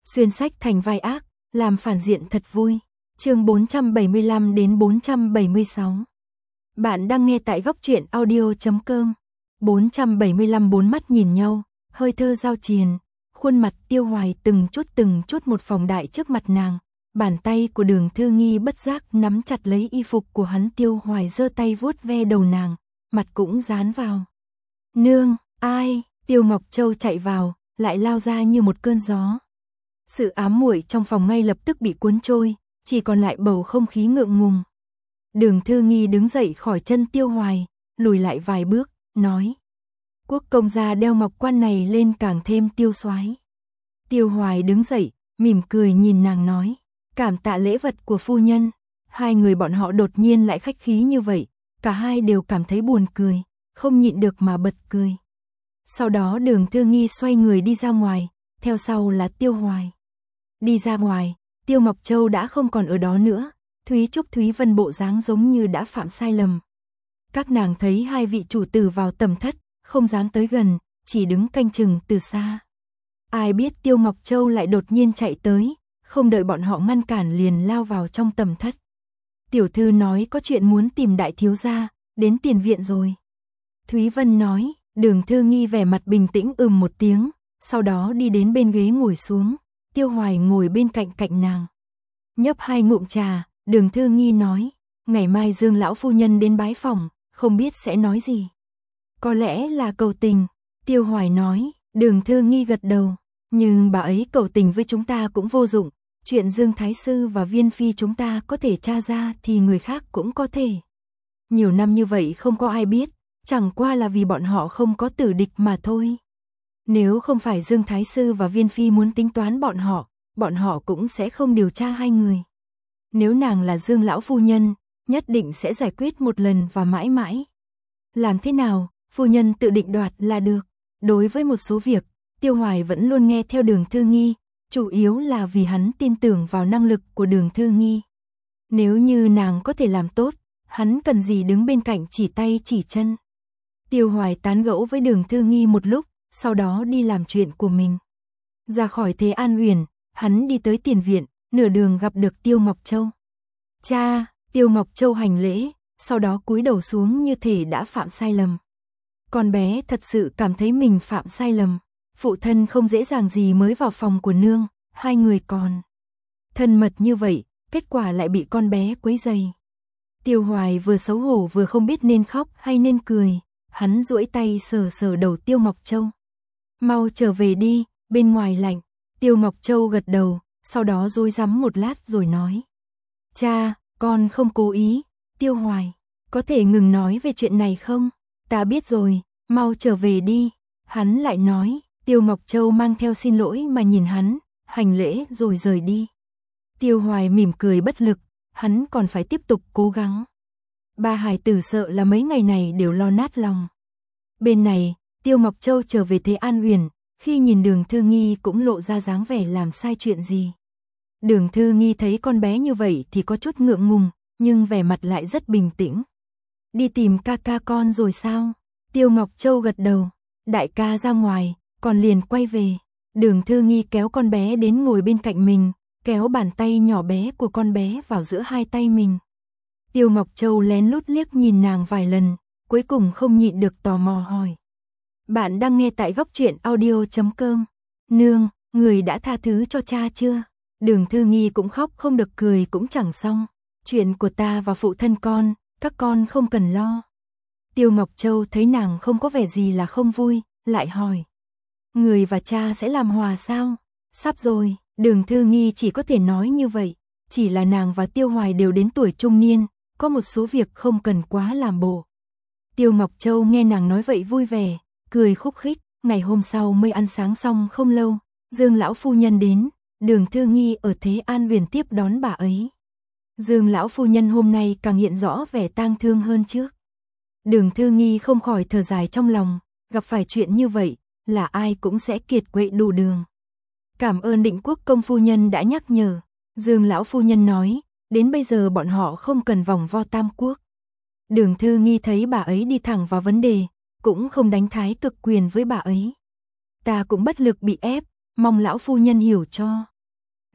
xuyên sách thành vai ác, làm phản diện thật vui. Chương 475 đến 476. Bạn đang nghe tại góc truyện audio.com. 475 bốn mắt nhìn nhau, hơi thơ giao triền, khuôn mặt Tiêu Hoài từng chút một phóng đại trước mặt nàng. Bàn tay của Đường Thư Nghi bất giác nắm chặt lấy y phục của hắn. Tiêu Hoài giơ tay vuốt ve đầu nàng, mặt cũng dán vào. Nương, ai? Tiêu Ngọc Châu chạy vào, lại lao ra như một cơn gió. Sự ám muội trong phòng ngay lập tức bị cuốn trôi, chỉ còn lại bầu không khí ngượng ngùng. Đường Thư Nghi đứng dậy khỏi chân Tiêu Hoài, lùi lại vài bước, nói: Quốc công gia đeo ngọc quan này lên càng thêm tiêu soái. Tiêu Hoài đứng dậy, mỉm cười nhìn nàng nói: Cảm tạ lễ vật của phu nhân. Hai người bọn họ đột nhiên lại khách khí như vậy, cả hai đều cảm thấy buồn cười, không nhịn được mà bật cười. Sau đó Đường Thư Nghi xoay người đi ra ngoài, theo sau là Tiêu Hoài. Đi ra ngoài, Tiêu Ngọc Châu đã không còn ở đó nữa, Thúy Trúc Thúy Vân bộ dáng giống như đã phạm sai lầm. Các nàng thấy hai vị chủ tử vào tầm thất, không dám tới gần, chỉ đứng canh chừng từ xa. Ai biết Tiêu Ngọc Châu lại đột nhiên chạy tới, không đợi bọn họ ngăn cản liền lao vào trong tầm thất. Tiểu thư nói có chuyện muốn tìm đại thiếu gia, đến tiền viện rồi. Thúy Vân nói. Đường Thư Nghi vẻ mặt bình tĩnh một tiếng, sau đó đi đến bên ghế ngồi xuống. Tiêu Hoài ngồi bên cạnh nàng. Nhấp hai ngụm trà, Đường Thư Nghi nói: Ngày mai Dương lão phu nhân đến bái phòng, không biết sẽ nói gì. Có lẽ là cầu tình. Tiêu Hoài nói. Đường Thư Nghi gật đầu. Nhưng bà ấy cầu tình với chúng ta cũng vô dụng. Chuyện Dương Thái Sư và Viên Phi chúng ta có thể tra ra thì người khác cũng có thể. Nhiều năm như vậy không có ai biết, chẳng qua là vì bọn họ không có tử địch mà thôi. Nếu không phải Dương Thái Sư và Viên Phi muốn tính toán bọn họ cũng sẽ không điều tra hai người. Nếu nàng là Dương lão phu nhân, nhất định sẽ giải quyết một lần và mãi mãi. Làm thế nào, phu nhân tự định đoạt là được. Đối với một số việc, Tiêu Hoài vẫn luôn nghe theo Đường Thư Nghi, chủ yếu là vì hắn tin tưởng vào năng lực của Đường Thư Nghi. Nếu như nàng có thể làm tốt, hắn cần gì đứng bên cạnh chỉ tay chỉ chân. Tiêu Hoài tán gẫu với Đường Thư Nghi một lúc, sau đó đi làm chuyện của mình. Ra khỏi Thế An Uyển, hắn đi tới tiền viện, nửa đường gặp được Tiêu Ngọc Châu. Cha! Tiêu Ngọc Châu hành lễ, sau đó cúi đầu xuống như thể đã phạm sai lầm. Con bé thật sự cảm thấy mình phạm sai lầm. Phụ thân không dễ dàng gì mới vào phòng của nương, hai người còn thân mật như vậy, kết quả lại bị con bé quấy rầy. Tiêu Hoài vừa xấu hổ vừa không biết nên khóc hay nên cười. Hắn duỗi tay sờ đầu Tiêu Ngọc Châu. Mau trở về đi, bên ngoài lạnh. Tiêu Ngọc Châu gật đầu, sau đó rối rắm một lát rồi nói: Cha, con không cố ý. Tiêu Hoài, có thể ngừng nói về chuyện này không? Ta biết rồi, mau trở về đi. Hắn lại nói. Tiêu Ngọc Châu mang theo xin lỗi mà nhìn hắn, hành lễ rồi rời đi. Tiêu Hoài mỉm cười bất lực, hắn còn phải tiếp tục cố gắng. Ba hài tử sợ là mấy ngày này đều lo nát lòng. Bên này, Tiêu Ngọc Châu trở về Thế An Uyển, khi nhìn Đường Thư Nghi cũng lộ ra dáng vẻ làm sai chuyện gì. Đường Thư Nghi thấy con bé như vậy thì có chút ngượng ngùng, nhưng vẻ mặt lại rất bình tĩnh. Đi tìm ca ca con rồi sao? Tiêu Ngọc Châu gật đầu. Đại ca ra ngoài, còn liền quay về. Đường Thư Nghi kéo con bé đến ngồi bên cạnh mình, kéo bàn tay nhỏ bé của con bé vào giữa hai tay mình. Tiêu Ngọc Châu lén lút liếc nhìn nàng vài lần, cuối cùng không nhịn được tò mò hỏi. Bạn đang nghe tại góc truyện audio.com. Nương, người đã tha thứ cho cha chưa? Đường Thư Nghi cũng khóc không được cười cũng chẳng xong. Chuyện của ta và phụ thân con, các con không cần lo. Tiêu Ngọc Châu thấy nàng không có vẻ gì là không vui, lại hỏi. Người và cha sẽ làm hòa sao? Sắp rồi. Đường Thư Nghi chỉ có thể nói như vậy. Chỉ là nàng và Tiêu Hoài đều đến tuổi trung niên, có một số việc không cần quá làm bộ. Tiêu Ngọc Châu nghe nàng nói vậy vui vẻ, cười khúc khích. Ngày hôm sau mới ăn sáng xong không lâu, Dương lão phu nhân đến. Đường Thư Nghi ở Thế An Uyển tiếp đón bà ấy. Dương lão phu nhân hôm nay càng hiện rõ vẻ tang thương hơn trước. Đường Thư Nghi không khỏi thở dài trong lòng, gặp phải chuyện như vậy, là ai cũng sẽ kiệt quệ đủ đường. Cảm ơn Định Quốc công phu nhân đã nhắc nhở. Dương lão phu nhân nói, đến bây giờ bọn họ không cần vòng vo Tam Quốc. Đường Thư Nghi thấy bà ấy đi thẳng vào vấn đề, cũng không đánh thái cực quyền với bà ấy. Ta cũng bất lực bị ép, mong lão phu nhân hiểu cho.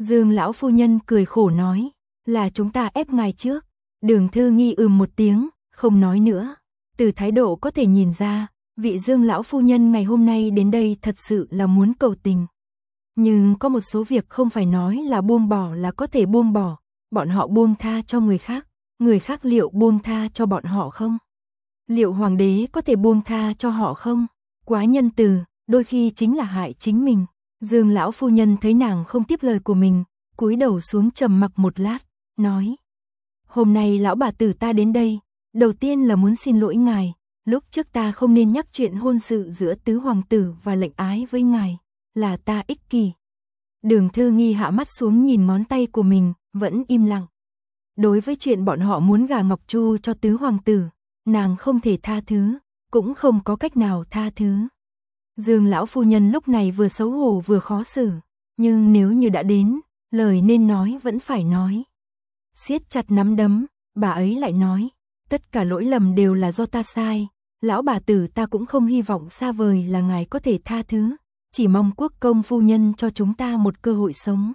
Dương lão phu nhân cười khổ nói, là chúng ta ép ngài trước. Đường Thư Nghi một tiếng, không nói nữa. Từ thái độ có thể nhìn ra, vị Dương lão phu nhân ngày hôm nay đến đây thật sự là muốn cầu tình. Nhưng có một số việc không phải nói là buông bỏ là có thể buông bỏ, bọn họ buông tha cho người khác liệu buông tha cho bọn họ không? Liệu hoàng đế có thể buông tha cho họ không? Quá nhân từ, đôi khi chính là hại chính mình. Dương lão phu nhân thấy nàng không tiếp lời của mình, cúi đầu xuống trầm mặc một lát, nói: "Hôm nay lão bà tử ta đến đây, đầu tiên là muốn xin lỗi ngài, lúc trước ta không nên nhắc chuyện hôn sự giữa tứ hoàng tử và lệnh ái với ngài, là ta ích kỷ." Đường Thư Nghi hạ mắt xuống nhìn ngón tay của mình, vẫn im lặng. Đối với chuyện bọn họ muốn gả Ngọc Chu cho tứ hoàng tử, nàng không thể tha thứ, cũng không có cách nào tha thứ. Dương lão phu nhân lúc này vừa xấu hổ vừa khó xử, nhưng nếu như đã đến, lời nên nói vẫn phải nói. Siết chặt nắm đấm, bà ấy lại nói, tất cả lỗi lầm đều là do ta sai, lão bà tử ta cũng không hy vọng xa vời là ngài có thể tha thứ, chỉ mong quốc công phu nhân cho chúng ta một cơ hội sống.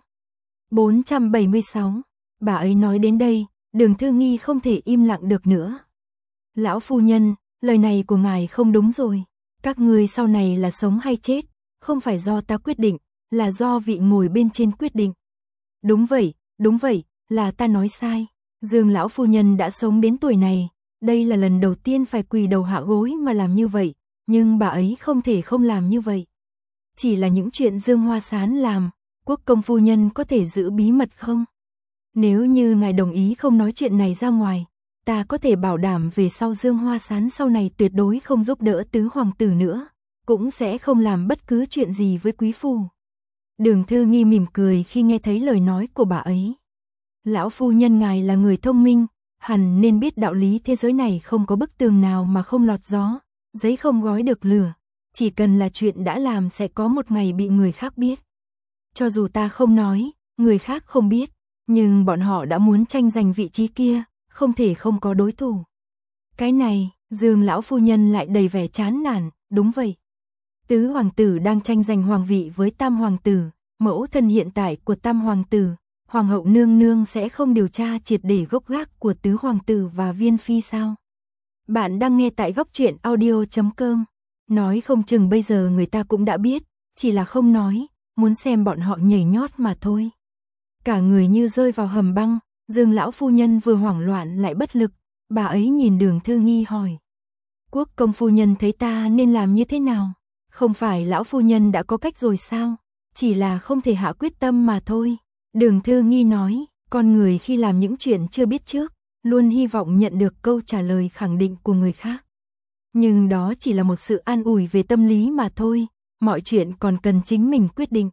476, bà ấy nói đến đây, Đường Thư Nghi không thể im lặng được nữa. Lão phu nhân, lời này của ngài không đúng rồi, các ngươi sau này là sống hay chết, không phải do ta quyết định, là do vị ngồi bên trên quyết định. Đúng vậy, là ta nói sai. Dương lão phu nhân đã sống đến tuổi này, đây là lần đầu tiên phải quỳ đầu hạ gối mà làm như vậy, nhưng bà ấy không thể không làm như vậy. Chỉ là những chuyện Dương Hoa Sán làm, quốc công phu nhân có thể giữ bí mật không? Nếu như ngài đồng ý không nói chuyện này ra ngoài, ta có thể bảo đảm về sau Dương Hoa Sán sau này tuyệt đối không giúp đỡ tứ hoàng tử nữa, cũng sẽ không làm bất cứ chuyện gì với quý phu. Đường Thư Nghi mỉm cười khi nghe thấy lời nói của bà ấy. Lão phu nhân ngài là người thông minh, hẳn nên biết đạo lý thế giới này không có bức tường nào mà không lọt gió, giấy không gói được lửa, chỉ cần là chuyện đã làm sẽ có một ngày bị người khác biết. Cho dù ta không nói, người khác không biết, nhưng bọn họ đã muốn tranh giành vị trí kia, không thể không có đối thủ. Cái này, Dương lão phu nhân lại đầy vẻ chán nản, đúng vậy. Tứ hoàng tử đang tranh giành hoàng vị với tam hoàng tử, mẫu thân hiện tại của tam hoàng tử, hoàng hậu nương nương sẽ không điều tra triệt để gốc gác của tứ hoàng tử và viên phi sao? Bạn đang nghe tại góc truyện audio.com. Nói không chừng bây giờ người ta cũng đã biết, chỉ là không nói, muốn xem bọn họ nhảy nhót mà thôi. Cả người như rơi vào hầm băng, Dương lão phu nhân vừa hoảng loạn lại bất lực, bà ấy nhìn Đường Thư Nghi hỏi: "Quốc công phu nhân thấy ta nên làm như thế nào? Không phải lão phu nhân đã có cách rồi sao? Chỉ là không thể hạ quyết tâm mà thôi." Đường Thư Nghi nói, con người khi làm những chuyện chưa biết trước, luôn hy vọng nhận được câu trả lời khẳng định của người khác. Nhưng đó chỉ là một sự an ủi về tâm lý mà thôi, mọi chuyện còn cần chính mình quyết định.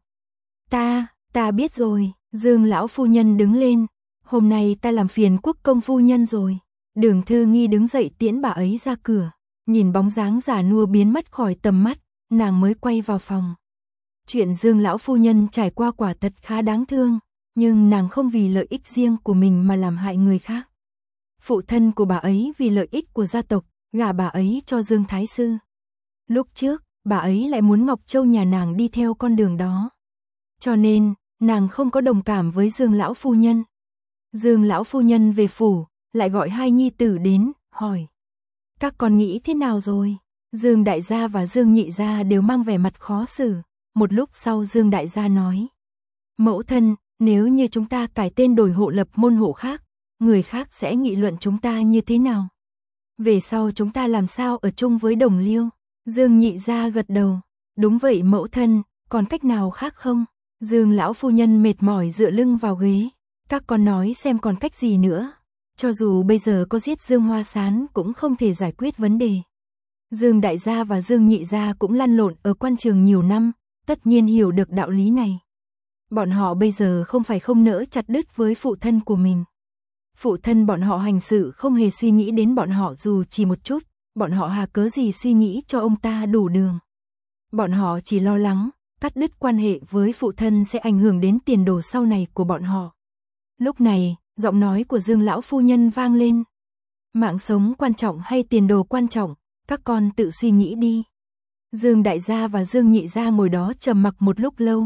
Ta biết rồi." Dương lão phu nhân đứng lên, "Hôm nay ta làm phiền quốc công phu nhân rồi." Đường Thư Nghi đứng dậy tiễn bà ấy ra cửa, nhìn bóng dáng già nua biến mất khỏi tầm mắt, nàng mới quay vào phòng. Chuyện Dương lão phu nhân trải qua quả thật khá đáng thương, nhưng nàng không vì lợi ích riêng của mình mà làm hại người khác. Phụ thân của bà ấy vì lợi ích của gia tộc, gả bà ấy cho Dương Thái Sư. Lúc trước, bà ấy lại muốn Ngọc Châu nhà nàng đi theo con đường đó. Cho nên, nàng không có đồng cảm với Dương lão phu nhân. Dương lão phu nhân về phủ, lại gọi hai nhi tử đến, hỏi: "Các con nghĩ thế nào rồi?" Dương đại gia và Dương nhị gia đều mang vẻ mặt khó xử. Một lúc sau Dương đại gia nói: "Mẫu thân, nếu như chúng ta cải tên đổi hộ lập môn hộ khác, người khác sẽ nghị luận chúng ta như thế nào? Về sau chúng ta làm sao ở chung với Đồng Liêu?" Dương nhị gia gật đầu: "Đúng vậy mẫu thân, còn cách nào khác không?" Dương lão phu nhân mệt mỏi dựa lưng vào ghế: "Các con nói xem còn cách gì nữa? Cho dù bây giờ có giết Dương Hoa Sán cũng không thể giải quyết vấn đề." Dương đại gia và Dương nhị gia cũng lăn lộn ở quan trường nhiều năm, tất nhiên hiểu được đạo lý này. Bọn họ bây giờ không phải không nỡ chặt đứt với phụ thân của mình. Phụ thân bọn họ hành sự không hề suy nghĩ đến bọn họ dù chỉ một chút, bọn họ hà cớ gì suy nghĩ cho ông ta đủ đường. Bọn họ chỉ lo lắng, cắt đứt quan hệ với phụ thân sẽ ảnh hưởng đến tiền đồ sau này của bọn họ. Lúc này, giọng nói của Dương lão phu nhân vang lên: "Mạng sống quan trọng hay tiền đồ quan trọng, các con tự suy nghĩ đi." Dương đại gia và Dương nhị gia ngồi đó trầm mặc một lúc lâu,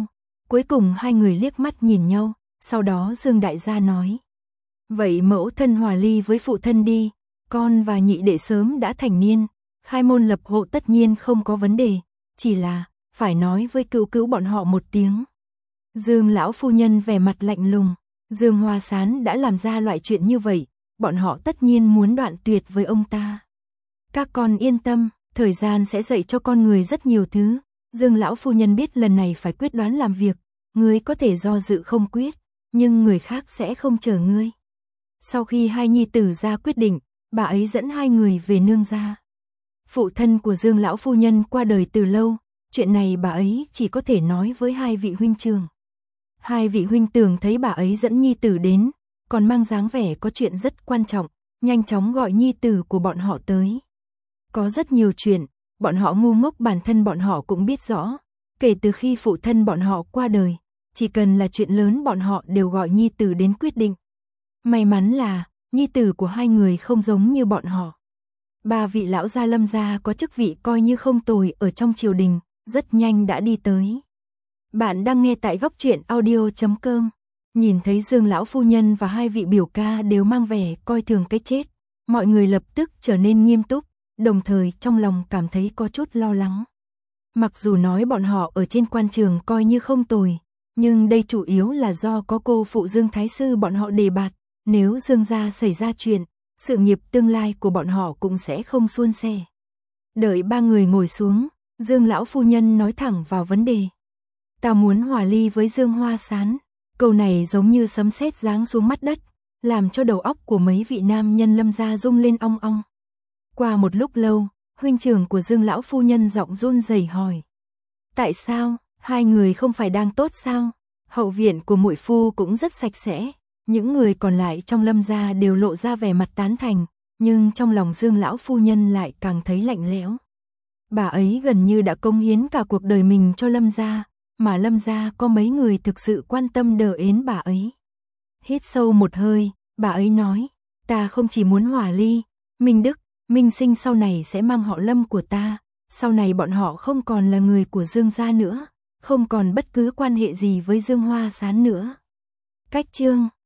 Cuối cùng hai người liếc mắt nhìn nhau, sau đó Dương đại gia nói. Vậy mẫu thân hòa ly với phụ thân đi, con và nhị đệ sớm đã thành niên, khai môn lập hộ tất nhiên không có vấn đề, chỉ là phải nói với cữu cữu bọn họ một tiếng. Dương lão phu nhân vẻ mặt lạnh lùng, Dương Hoa Sán đã làm ra loại chuyện như vậy, bọn họ tất nhiên muốn đoạn tuyệt với ông ta. Các con yên tâm, thời gian sẽ dạy cho con người rất nhiều thứ. Dương lão phu nhân biết lần này phải quyết đoán làm việc, ngươi có thể do dự không quyết, nhưng người khác sẽ không chờ ngươi. Sau khi hai nhi tử ra quyết định, bà ấy dẫn hai người về nương gia. Phụ thân của Dương lão phu nhân qua đời từ lâu, chuyện này bà ấy chỉ có thể nói với hai vị huynh trưởng. Hai vị huynh tưởng thấy bà ấy dẫn nhi tử đến, còn mang dáng vẻ có chuyện rất quan trọng, nhanh chóng gọi nhi tử của bọn họ tới. Có rất nhiều chuyện, bọn họ ngu ngốc bản thân bọn họ cũng biết rõ, kể từ khi phụ thân bọn họ qua đời, chỉ cần là chuyện lớn bọn họ đều gọi nhi tử đến quyết định. May mắn là, nhi tử của hai người không giống như bọn họ. Ba vị lão gia Lâm gia có chức vị coi như không tồi ở trong triều đình, rất nhanh đã đi tới. Bạn đang nghe tại góc truyện audio.com. Nhìn thấy Dương lão phu nhân và hai vị biểu ca đều mang vẻ coi thường cái chết, mọi người lập tức trở nên nghiêm túc, đồng thời trong lòng cảm thấy có chút lo lắng. Mặc dù nói bọn họ ở trên quan trường coi như không tồi, nhưng đây chủ yếu là do có cô phụ Dương thái sư bọn họ đề bạt, nếu Dương gia xảy ra chuyện, sự nghiệp tương lai của bọn họ cũng sẽ không suôn sẻ. Đợi ba người ngồi xuống, Dương lão phu nhân nói thẳng vào vấn đề. Ta muốn hòa ly với Dương Hoa Sán. Câu này giống như sấm sét giáng xuống mắt đất, làm cho đầu óc của mấy vị nam nhân Lâm gia rung lên ong ong. Qua một lúc lâu, huynh trưởng của Dương lão phu nhân giọng run rẩy hỏi. Tại sao, hai người không phải đang tốt sao? Hậu viện của muội phu cũng rất sạch sẽ, những người còn lại trong Lâm gia đều lộ ra vẻ mặt tán thành, nhưng trong lòng Dương lão phu nhân lại càng thấy lạnh lẽo. Bà ấy gần như đã cống hiến cả cuộc đời mình cho Lâm gia, mà Lâm gia có mấy người thực sự quan tâm đờ ến bà ấy. Hít sâu một hơi, bà ấy nói, ta không chỉ muốn hòa ly, Minh Đức, Minh Sinh sau này sẽ mang họ Lâm của ta, sau này bọn họ không còn là người của Dương gia nữa, không còn bất cứ quan hệ gì với Dương Hoa Sán nữa. Cách chương